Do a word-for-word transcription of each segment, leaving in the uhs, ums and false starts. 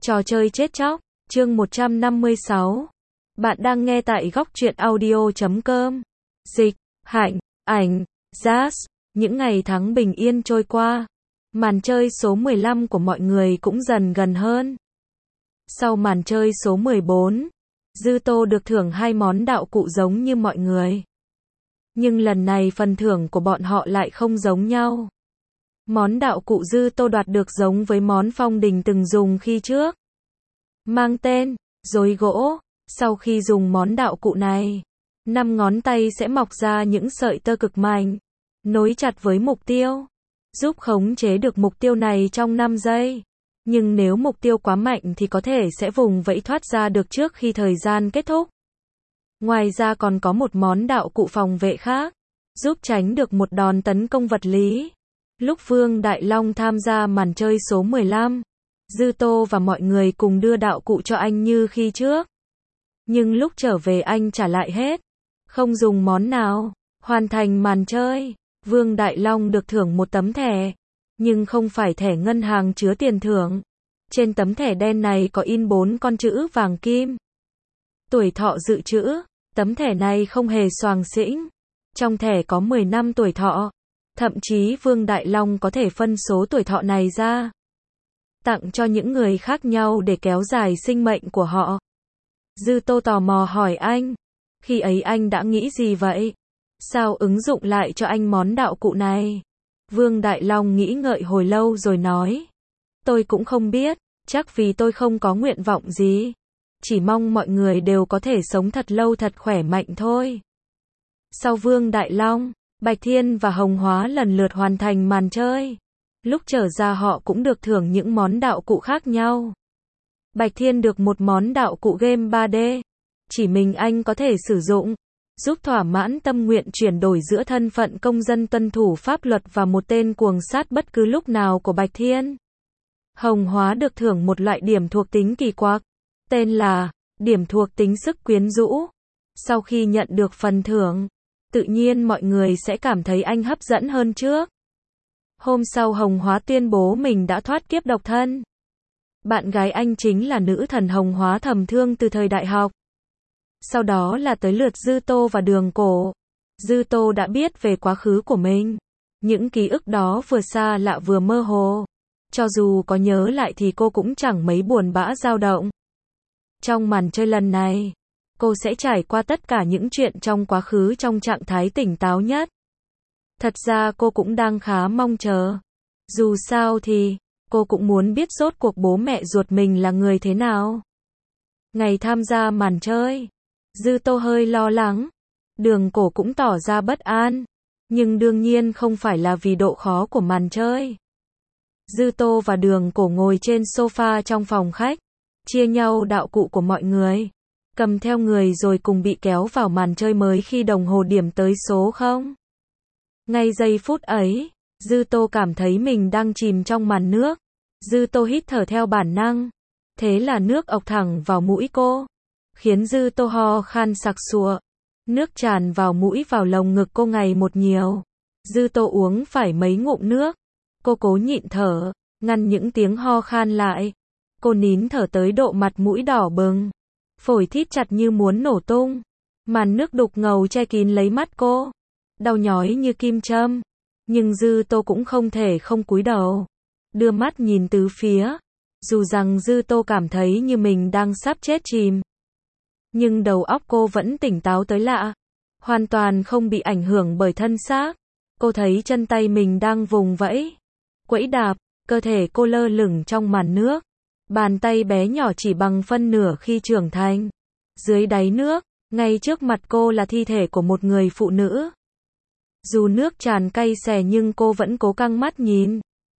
Trò chơi chết chóc, chương một trăm năm mươi sáu. Bạn đang nghe tại góc truyện audio chấm com. Dịch, Hạnh, Ảnh, Jazz. Những ngày tháng bình yên trôi qua. Màn chơi số mười lăm của mọi người cũng dần gần hơn. Sau màn chơi số mười bốn, Dư Tô được thưởng hai món đạo cụ giống như mọi người. Nhưng lần này phần thưởng của bọn họ lại không giống nhau. Món đạo cụ Dư Tô đoạt được giống với món Phong Đình từng dùng khi trước. Mang tên, rối gỗ. Sau khi dùng món đạo cụ này, năm ngón tay sẽ mọc ra những sợi tơ cực mạnh, nối chặt với mục tiêu, giúp khống chế được mục tiêu này trong năm giây. Nhưng nếu mục tiêu quá mạnh thì có thể sẽ vùng vẫy thoát ra được trước khi thời gian kết thúc. Ngoài ra còn có một món đạo cụ phòng vệ khác, giúp tránh được một đòn tấn công vật lý. Lúc Vương Đại Long tham gia màn chơi số mười lăm, Dư Tô và mọi người cùng đưa đạo cụ cho anh như khi trước. Nhưng lúc trở về anh trả lại hết, không dùng món nào. Hoàn thành màn chơi, Vương Đại Long được thưởng một tấm thẻ, nhưng không phải thẻ ngân hàng chứa tiền thưởng. Trên tấm thẻ đen này có in bốn con chữ vàng kim. Tuổi thọ dự trữ, tấm thẻ này không hề xoàng xĩnh. Trong thẻ có mười năm tuổi thọ. Thậm chí Vương Đại Long có thể phân số tuổi thọ này ra, tặng cho những người khác nhau để kéo dài sinh mệnh của họ. Dư Tô tò mò hỏi anh, khi ấy anh đã nghĩ gì vậy? Sao ứng dụng lại cho anh món đạo cụ này? Vương Đại Long nghĩ ngợi hồi lâu rồi nói, tôi cũng không biết, chắc vì tôi không có nguyện vọng gì. Chỉ mong mọi người đều có thể sống thật lâu thật khỏe mạnh thôi. Sau Vương Đại Long, Bạch Thiên và Hồng Hóa lần lượt hoàn thành màn chơi. Lúc trở ra họ cũng được thưởng những món đạo cụ khác nhau. Bạch Thiên được một món đạo cụ game ba D. Chỉ mình anh có thể sử dụng, giúp thỏa mãn tâm nguyện chuyển đổi giữa thân phận công dân tuân thủ pháp luật và một tên cuồng sát bất cứ lúc nào của Bạch Thiên. Hồng Hóa được thưởng một loại điểm thuộc tính kỳ quặc, tên là điểm thuộc tính sức quyến rũ. Sau khi nhận được phần thưởng, tự nhiên mọi người sẽ cảm thấy anh hấp dẫn hơn trước. Hôm sau Hồng Hóa tuyên bố mình đã thoát kiếp độc thân. Bạn gái anh chính là nữ thần Hồng Hóa thầm thương từ thời đại học. Sau đó là tới lượt Dư Tô và Đường Cổ. Dư Tô đã biết về quá khứ của mình. Những ký ức đó vừa xa lạ vừa mơ hồ. Cho dù có nhớ lại thì cô cũng chẳng mấy buồn bã dao động. Trong màn chơi lần này, cô sẽ trải qua tất cả những chuyện trong quá khứ trong trạng thái tỉnh táo nhất. Thật ra cô cũng đang khá mong chờ. Dù sao thì, cô cũng muốn biết rốt cuộc bố mẹ ruột mình là người thế nào. Ngày tham gia màn chơi, Dư Tô hơi lo lắng. Đường Cổ cũng tỏ ra bất an. Nhưng đương nhiên không phải là vì độ khó của màn chơi. Dư Tô và Đường Cổ ngồi trên sofa trong phòng khách, chia nhau đạo cụ của mọi người, cầm theo người rồi cùng bị kéo vào màn chơi mới khi đồng hồ điểm tới số không. Ngay giây phút ấy, Dư Tô cảm thấy mình đang chìm trong màn nước. Dư Tô hít thở theo bản năng. Thế là nước ọc thẳng vào mũi cô, khiến Dư Tô ho khan sặc sụa. Nước tràn vào mũi vào lồng ngực cô ngày một nhiều. Dư Tô uống phải mấy ngụm nước. Cô cố nhịn thở, ngăn những tiếng ho khan lại. Cô nín thở tới độ mặt mũi đỏ bừng, phổi thít chặt như muốn nổ tung. Màn nước đục ngầu che kín lấy mắt cô, đau nhói như kim châm. Nhưng Dư Tô cũng không thể không cúi đầu, đưa mắt nhìn tứ phía. Dù rằng Dư Tô cảm thấy như mình đang sắp chết chìm, nhưng đầu óc cô vẫn tỉnh táo tới lạ, hoàn toàn không bị ảnh hưởng bởi thân xác. Cô thấy chân tay mình đang vùng vẫy, quẫy đạp, cơ thể cô lơ lửng trong màn nước. Bàn tay bé nhỏ chỉ bằng phân nửa khi trưởng thành. Dưới đáy nước, ngay trước mặt cô là thi thể của một người phụ nữ. Dù nước tràn cay xè nhưng cô vẫn cố căng mắt nhìn.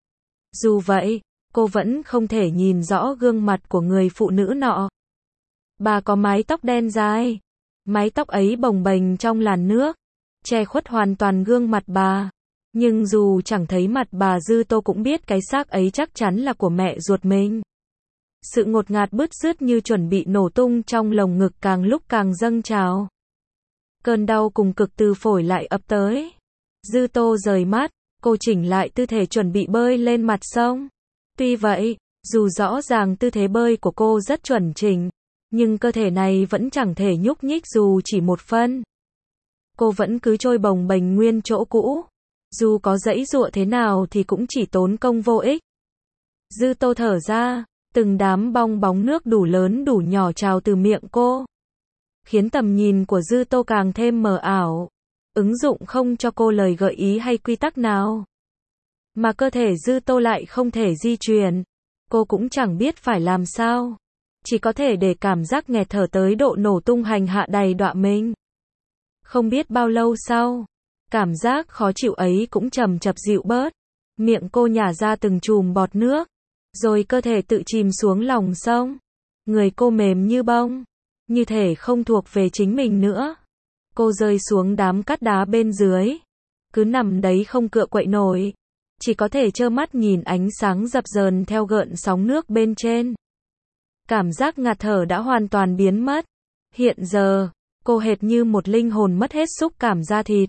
Dù vậy, cô vẫn không thể nhìn rõ gương mặt của người phụ nữ nọ. Bà có mái tóc đen dài. Mái tóc ấy bồng bềnh trong làn nước, che khuất hoàn toàn gương mặt bà. Nhưng dù chẳng thấy mặt bà, Dư Tô cũng biết cái xác ấy chắc chắn là của mẹ ruột mình. Sự ngột ngạt bứt rứt như chuẩn bị nổ tung trong lồng ngực càng lúc càng dâng trào. Cơn đau cùng cực từ phổi lại ập tới. Dư Tô rời mắt, cô chỉnh lại tư thế chuẩn bị bơi lên mặt sông. Tuy vậy, Dù rõ ràng tư thế bơi của cô rất chuẩn chỉnh, nhưng cơ thể này vẫn chẳng thể nhúc nhích dù chỉ một phân. Cô vẫn cứ trôi bồng bềnh nguyên chỗ cũ. Dù có giãy giụa thế nào thì cũng chỉ tốn công vô ích. Dư Tô thở ra, từng đám bong bóng nước đủ lớn đủ nhỏ trào từ miệng cô, khiến tầm nhìn của Dư Tô càng thêm mờ ảo. Ứng dụng không cho cô lời gợi ý hay quy tắc nào. Mà cơ thể Dư Tô lại không thể di chuyển. Cô cũng chẳng biết phải làm sao. Chỉ có thể để cảm giác nghẹt thở tới độ nổ tung hành hạ đầy đọa mình. Không biết bao lâu sau, cảm giác khó chịu ấy cũng chậm chạp dịu bớt. Miệng cô nhả ra từng chùm bọt nước, rồi cơ thể tự chìm xuống lòng sông. Người cô mềm như bông, như thể không thuộc về chính mình nữa. Cô rơi xuống đám cát đá bên dưới, cứ nằm đấy không cựa quậy nổi, chỉ có thể trơ mắt nhìn ánh sáng dập dờn theo gợn sóng nước bên trên. Cảm giác ngạt thở đã hoàn toàn biến mất. Hiện giờ, cô hệt như một linh hồn mất hết xúc cảm da thịt.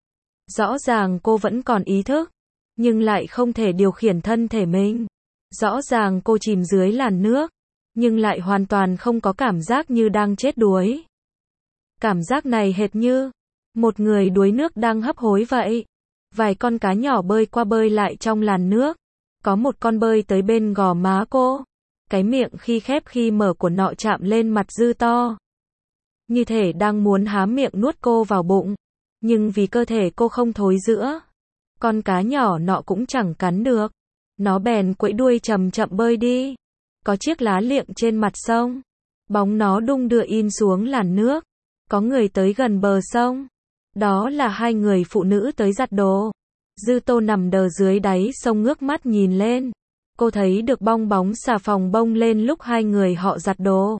Rõ ràng cô vẫn còn ý thức, nhưng lại không thể điều khiển thân thể mình. Rõ ràng cô chìm dưới làn nước, nhưng lại hoàn toàn không có cảm giác như đang chết đuối. Cảm giác này hệt như một người đuối nước đang hấp hối vậy. Vài con cá nhỏ bơi qua bơi lại trong làn nước. Có một con bơi tới bên gò má cô. Cái miệng khi khép khi mở của nọ chạm lên mặt Dư Tô, như thể đang muốn há miệng nuốt cô vào bụng. Nhưng vì cơ thể cô không thối rữa, con cá nhỏ nọ cũng chẳng cắn được. Nó bèn quẫy đuôi chậm chậm bơi đi. Có chiếc lá liệng trên mặt sông. Bóng nó đung đưa in xuống làn nước. Có người tới gần bờ sông. Đó là hai người phụ nữ tới giặt đồ. Dư Tô nằm đờ dưới đáy sông ngước mắt nhìn lên. Cô thấy được bong bóng xà phòng bông lên lúc hai người họ giặt đồ.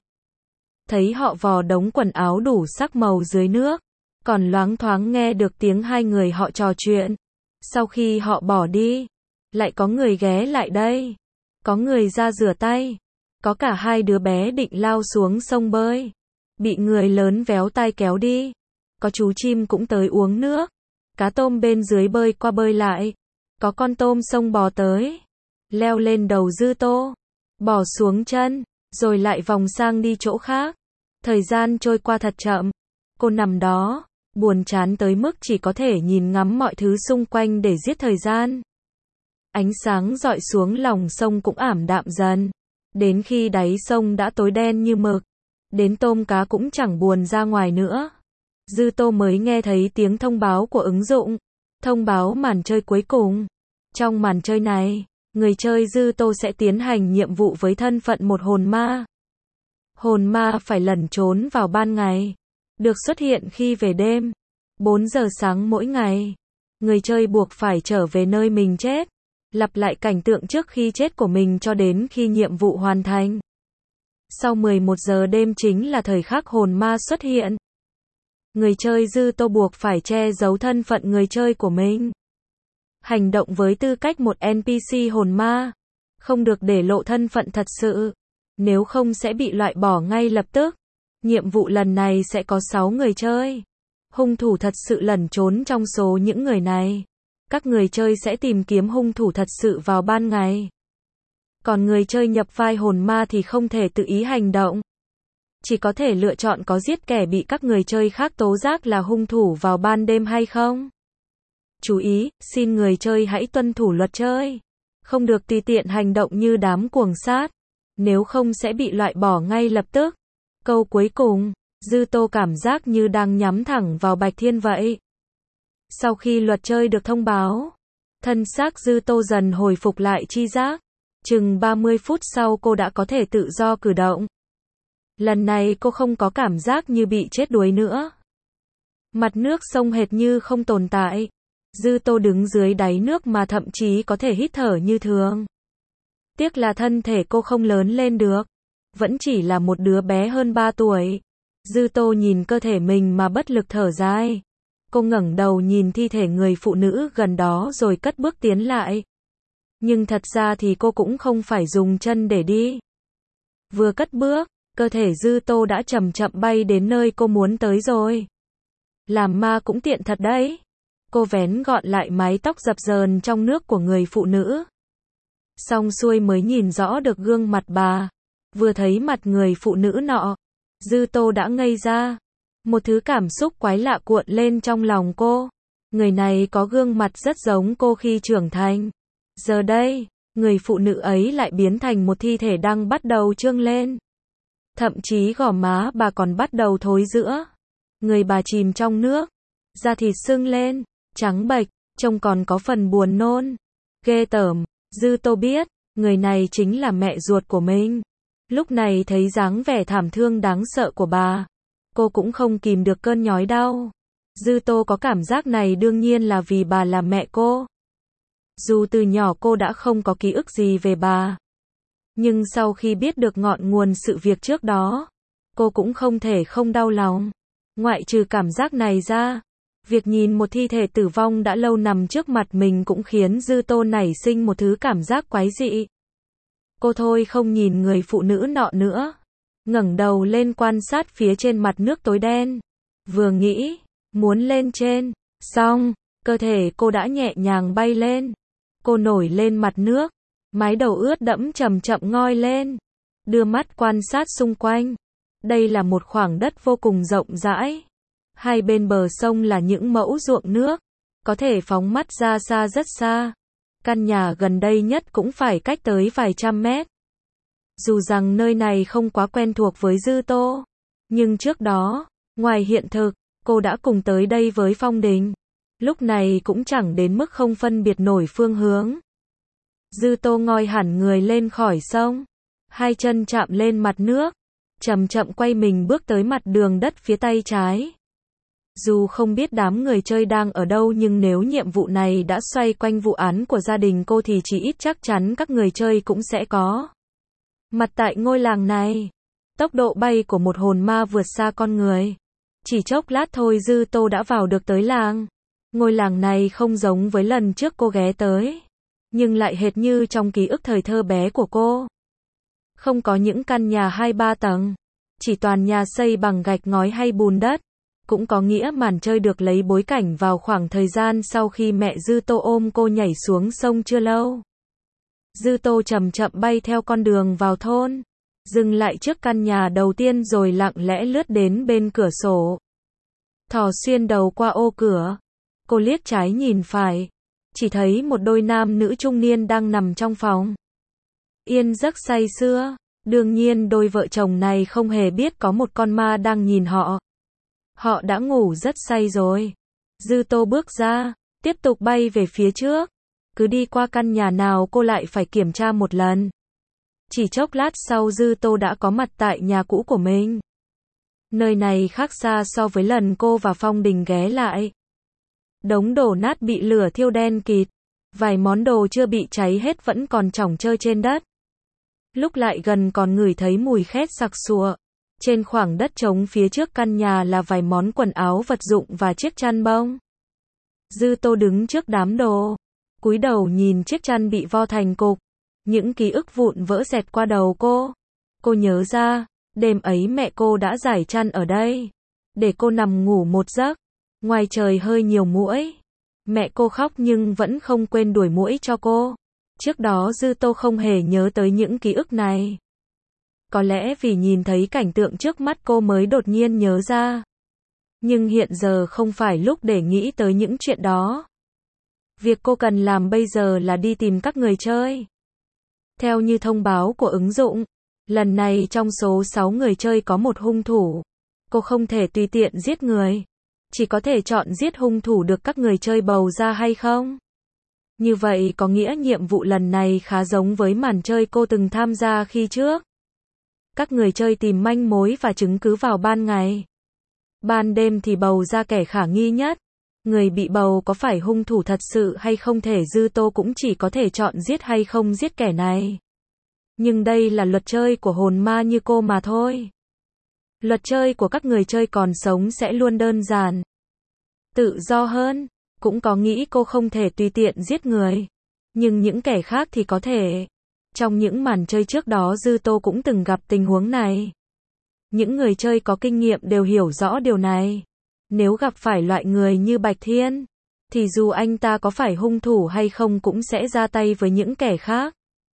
Thấy họ vò đống quần áo đủ sắc màu dưới nước. Còn loáng thoáng nghe được tiếng hai người họ trò chuyện. Sau khi họ bỏ đi, lại có người ghé lại đây. Có người ra rửa tay. Có cả hai đứa bé định lao xuống sông bơi, bị người lớn véo tay kéo đi. Có chú chim cũng tới uống nước. Cá tôm bên dưới bơi qua bơi lại. Có con tôm sông bò tới, leo lên đầu Dư Tô, bỏ xuống chân, rồi lại vòng sang đi chỗ khác. Thời gian trôi qua thật chậm. Cô nằm đó, buồn chán tới mức chỉ có thể nhìn ngắm mọi thứ xung quanh để giết thời gian. Ánh sáng rọi xuống lòng sông cũng ảm đạm dần, đến khi đáy sông đã tối đen như mực. Đến tôm cá cũng chẳng buồn ra ngoài nữa. Dư Tô mới nghe thấy tiếng thông báo của ứng dụng. Thông báo màn chơi cuối cùng. Trong màn chơi này, người chơi Dư Tô sẽ tiến hành nhiệm vụ với thân phận một hồn ma. Hồn ma phải lẩn trốn vào ban ngày, được xuất hiện khi về đêm. bốn giờ sáng mỗi ngày, người chơi buộc phải trở về nơi mình chết, lặp lại cảnh tượng trước khi chết của mình cho đến khi nhiệm vụ hoàn thành. Sau mười một giờ đêm chính là thời khắc hồn ma xuất hiện. Người chơi Dư Tô buộc phải che giấu thân phận người chơi của mình. Hành động với tư cách một en pê xê hồn ma, không được để lộ thân phận thật sự, nếu không sẽ bị loại bỏ ngay lập tức. Nhiệm vụ lần này sẽ có sáu người chơi. Hung thủ thật sự lẩn trốn trong số những người này. Các người chơi sẽ tìm kiếm hung thủ thật sự vào ban ngày. Còn người chơi nhập vai hồn ma thì không thể tự ý hành động. Chỉ có thể lựa chọn có giết kẻ bị các người chơi khác tố giác là hung thủ vào ban đêm hay không. Chú ý, xin người chơi hãy tuân thủ luật chơi. Không được tùy tiện hành động như đám cuồng sát. Nếu không sẽ bị loại bỏ ngay lập tức. Câu cuối cùng, Dư Tô cảm giác như đang nhắm thẳng vào Bạch Thiên vậy. Sau khi luật chơi được thông báo, thân xác Dư Tô dần hồi phục lại tri giác. Chừng ba mươi phút sau cô đã có thể tự do cử động. Lần này cô không có cảm giác như bị chết đuối nữa. Mặt nước sông hệt như không tồn tại. Dư Tô đứng dưới đáy nước mà thậm chí có thể hít thở như thường. Tiếc là thân thể cô không lớn lên được. Vẫn chỉ là một đứa bé hơn ba tuổi. Dư Tô nhìn cơ thể mình mà bất lực thở dài. Cô ngẩng đầu nhìn thi thể người phụ nữ gần đó rồi cất bước tiến lại. Nhưng thật ra thì cô cũng không phải dùng chân để đi. Vừa cất bước, cơ thể Dư Tô đã chậm chậm bay đến nơi cô muốn tới rồi. Làm ma cũng tiện thật đấy. Cô vén gọn lại mái tóc dập dờn trong nước của người phụ nữ. xong xuôi mới nhìn rõ được gương mặt bà. Vừa thấy mặt người phụ nữ nọ, Dư Tô đã ngây ra. Một thứ cảm xúc quái lạ cuộn lên trong lòng cô. Người này có gương mặt rất giống cô khi trưởng thành. Giờ đây, người phụ nữ ấy lại biến thành một thi thể đang bắt đầu trương lên. Thậm chí gò má bà còn bắt đầu thối rữa. Người bà chìm trong nước, da thịt sưng lên, trắng bệch, trông còn có phần buồn nôn. Ghê tởm, Dư Tô biết, người này chính là mẹ ruột của mình. Lúc này thấy dáng vẻ thảm thương đáng sợ của bà, cô cũng không kìm được cơn nhói đau. Dư Tô có cảm giác này đương nhiên là vì bà là mẹ cô. Dù từ nhỏ cô đã không có ký ức gì về bà, nhưng sau khi biết được ngọn nguồn sự việc trước đó, cô cũng không thể không đau lòng. Ngoại trừ cảm giác này ra, việc nhìn một thi thể tử vong đã lâu nằm trước mặt mình cũng khiến Dư Tô nảy sinh một thứ cảm giác quái dị. Cô thôi không nhìn người phụ nữ nọ nữa, ngẩng đầu lên quan sát phía trên mặt nước tối đen. Vừa nghĩ, muốn lên trên, xong, cơ thể cô đã nhẹ nhàng bay lên. Cô nổi lên mặt nước, mái đầu ướt đẫm chậm chậm ngoi lên, đưa mắt quan sát xung quanh. Đây là một khoảng đất vô cùng rộng rãi. Hai bên bờ sông là những mẫu ruộng nước, có thể phóng mắt ra xa rất xa. Căn nhà gần đây nhất cũng phải cách tới vài trăm mét. Dù rằng nơi này không quá quen thuộc với Dư Tô, nhưng trước đó, ngoài hiện thực, cô đã cùng tới đây với Phong Đình. Lúc này cũng chẳng đến mức không phân biệt nổi phương hướng. Dư Tô ngoi hẳn người lên khỏi sông, hai chân chạm lên mặt nước, chậm chậm quay mình bước tới mặt đường đất phía tay trái. Dù không biết đám người chơi đang ở đâu nhưng nếu nhiệm vụ này đã xoay quanh vụ án của gia đình cô thì chỉ ít chắc chắn các người chơi cũng sẽ có mặt tại ngôi làng này. Tốc độ bay của một hồn ma vượt xa con người. Chỉ chốc lát thôi Dư Tô đã vào được tới làng. Ngôi làng này không giống với lần trước cô ghé tới, nhưng lại hệt như trong ký ức thời thơ bé của cô. Không có những căn nhà hai ba tầng, chỉ toàn nhà xây bằng gạch ngói hay bùn đất. Cũng có nghĩa màn chơi được lấy bối cảnh vào khoảng thời gian sau khi mẹ Dư Tô ôm cô nhảy xuống sông chưa lâu. Dư Tô chậm chậm bay theo con đường vào thôn, dừng lại trước căn nhà đầu tiên rồi lặng lẽ lướt đến bên cửa sổ. Thò xuyên đầu qua ô cửa, cô liếc trái nhìn phải, chỉ thấy một đôi nam nữ trung niên đang nằm trong phòng. Yên giấc say sưa, đương nhiên đôi vợ chồng này không hề biết có một con ma đang nhìn họ. Họ đã ngủ rất say rồi. Dư Tô bước ra, tiếp tục bay về phía trước. Cứ đi qua căn nhà nào cô lại phải kiểm tra một lần. Chỉ chốc lát sau Dư Tô đã có mặt tại nhà cũ của mình. Nơi này khác xa so với lần cô và Phong Đình ghé lại. Đống đổ nát bị lửa thiêu đen kịt. Vài món đồ chưa bị cháy hết vẫn còn chỏng chơ trên đất. Lúc lại gần còn ngửi thấy mùi khét sặc sụa. Trên khoảng đất trống phía trước căn nhà là vài món quần áo vật dụng và chiếc chăn bông. Dư Tô đứng trước đám đồ, cúi đầu nhìn chiếc chăn bị vo thành cục. Những ký ức vụn vỡ xẹt qua đầu cô. Cô nhớ ra, đêm ấy mẹ cô đã rải chăn ở đây, để cô nằm ngủ một giấc. Ngoài trời hơi nhiều muỗi. Mẹ cô khóc nhưng vẫn không quên đuổi muỗi cho cô. Trước đó Dư Tô không hề nhớ tới những ký ức này. Có lẽ vì nhìn thấy cảnh tượng trước mắt cô mới đột nhiên nhớ ra. Nhưng hiện giờ không phải lúc để nghĩ tới những chuyện đó. Việc cô cần làm bây giờ là đi tìm các người chơi. Theo như thông báo của ứng dụng, lần này trong số sáu người chơi có một hung thủ. Cô không thể tùy tiện giết người. Chỉ có thể chọn giết hung thủ được các người chơi bầu ra hay không. Như vậy có nghĩa nhiệm vụ lần này khá giống với màn chơi cô từng tham gia khi trước. Các người chơi tìm manh mối và chứng cứ vào ban ngày. Ban đêm thì bầu ra kẻ khả nghi nhất. Người bị bầu có phải hung thủ thật sự hay không thể Dư Tô cũng chỉ có thể chọn giết hay không giết kẻ này. Nhưng đây là luật chơi của hồn ma như cô mà thôi. Luật chơi của các người chơi còn sống sẽ luôn đơn giản, tự do hơn. Cũng có nghĩ cô không thể tùy tiện giết người. Nhưng những kẻ khác thì có thể. Trong những màn chơi trước đó Dư Tô cũng từng gặp tình huống này. Những người chơi có kinh nghiệm đều hiểu rõ điều này. Nếu gặp phải loại người như Bạch Thiên, thì dù anh ta có phải hung thủ hay không cũng sẽ ra tay với những kẻ khác.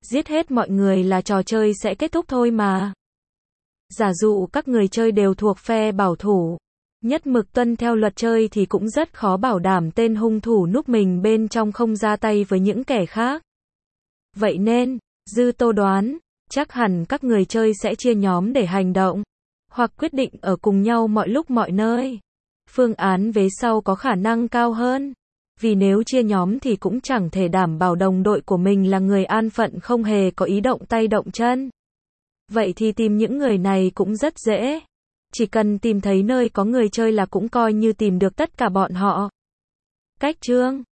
Giết hết mọi người là trò chơi sẽ kết thúc thôi mà. Giả dụ các người chơi đều thuộc phe bảo thủ, nhất mực tuân theo luật chơi thì cũng rất khó bảo đảm tên hung thủ núp mình bên trong không ra tay với những kẻ khác. Vậy nên, Dư Tô đoán, chắc hẳn các người chơi sẽ chia nhóm để hành động, hoặc quyết định ở cùng nhau mọi lúc mọi nơi. Phương án vế sau có khả năng cao hơn, vì nếu chia nhóm thì cũng chẳng thể đảm bảo đồng đội của mình là người an phận không hề có ý động tay động chân. Vậy thì tìm những người này cũng rất dễ. Chỉ cần tìm thấy nơi có người chơi là cũng coi như tìm được tất cả bọn họ. Cách chương